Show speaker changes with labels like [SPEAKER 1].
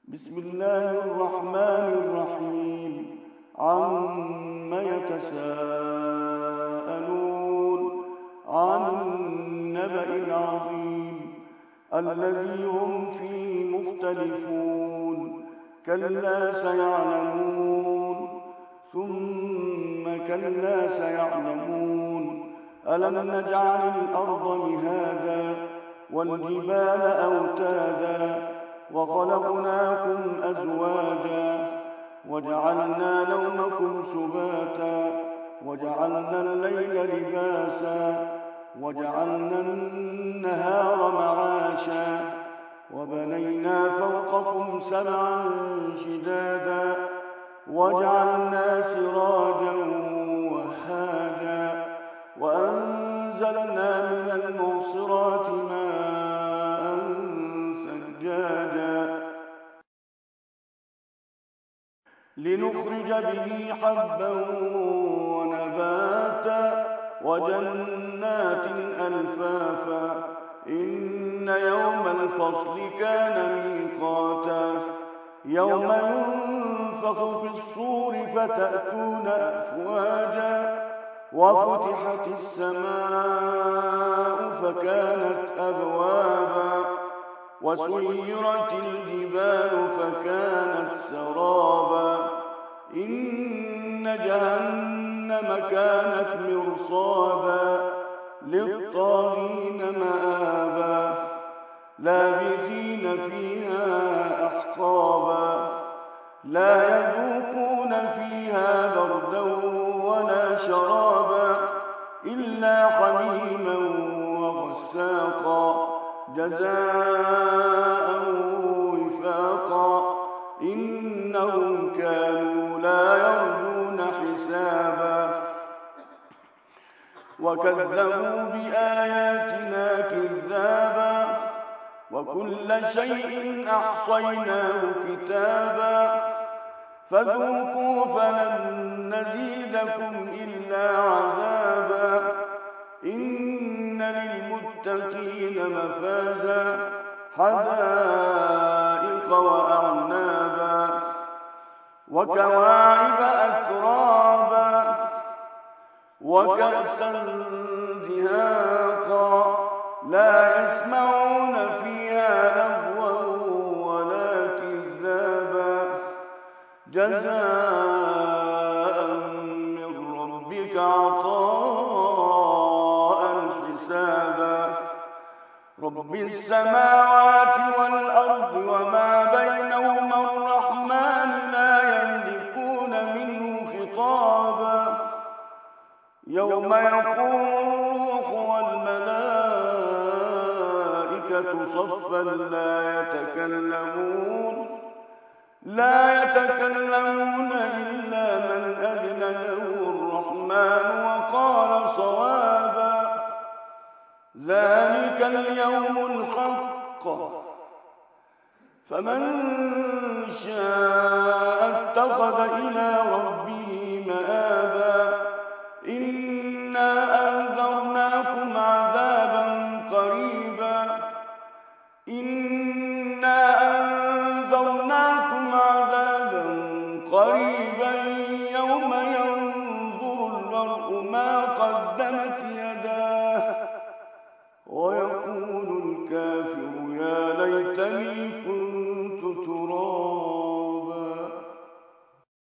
[SPEAKER 1] بسم الله الرحمن الرحيم. عم يتساءلون عن النبأ العظيم الذي هم فيه مختلفون. كلا سيعلمون ثم كلا سيعلمون. ألم نجعل الأرض مهادا والجبال أوتادا وخلقناكم أزواجا وجعلنا نومكم سباتا وجعلنا الليل لباسا وجعلنا النهار معاشا وبنينا فوقكم سبعا شدادا وجعلنا سراجا وهاجا وأنزلنا من المعصرات ماء ثجاجا لنخرج به حبا ونباتا وجنات ألفافا إن يوم الفصل كان ميقاتا يوم ينفخ في الصور فتأتون أفواجا وفتحت السماء فكانت أبوابا وسيرت الجبال فكانت سرابا إن جهنم كانت مرصادا للطاغين مآبا لابثين فيها أحقابا لا يذوقون فيها بردا ولا شرابا إلا حميما وغساقا جزاء وفاقا إنهم كانوا لا يرجون حسابا وكذبوا بآياتنا كذابا وكل شيء أحصيناه كتابا فذوقوا فلن نزيدكم إلا عذابا إن للمتقين مفازا حدائق وأعنابا وكواعب أترابا وكأسا دهاقا لا يسمعون فيها لغوا ولا كذابا جزاء من ربك عطاء حسابا رب السماوات والأرض وما بينهما الرحمن لا يملكون منه خطابا يوم يقوم الروح والملائكة صفا لا يتكلمون إلا من أذن له الرحمن وقال صوابا ذلك اليوم الحق فمن شاء اتخذ إلى ربه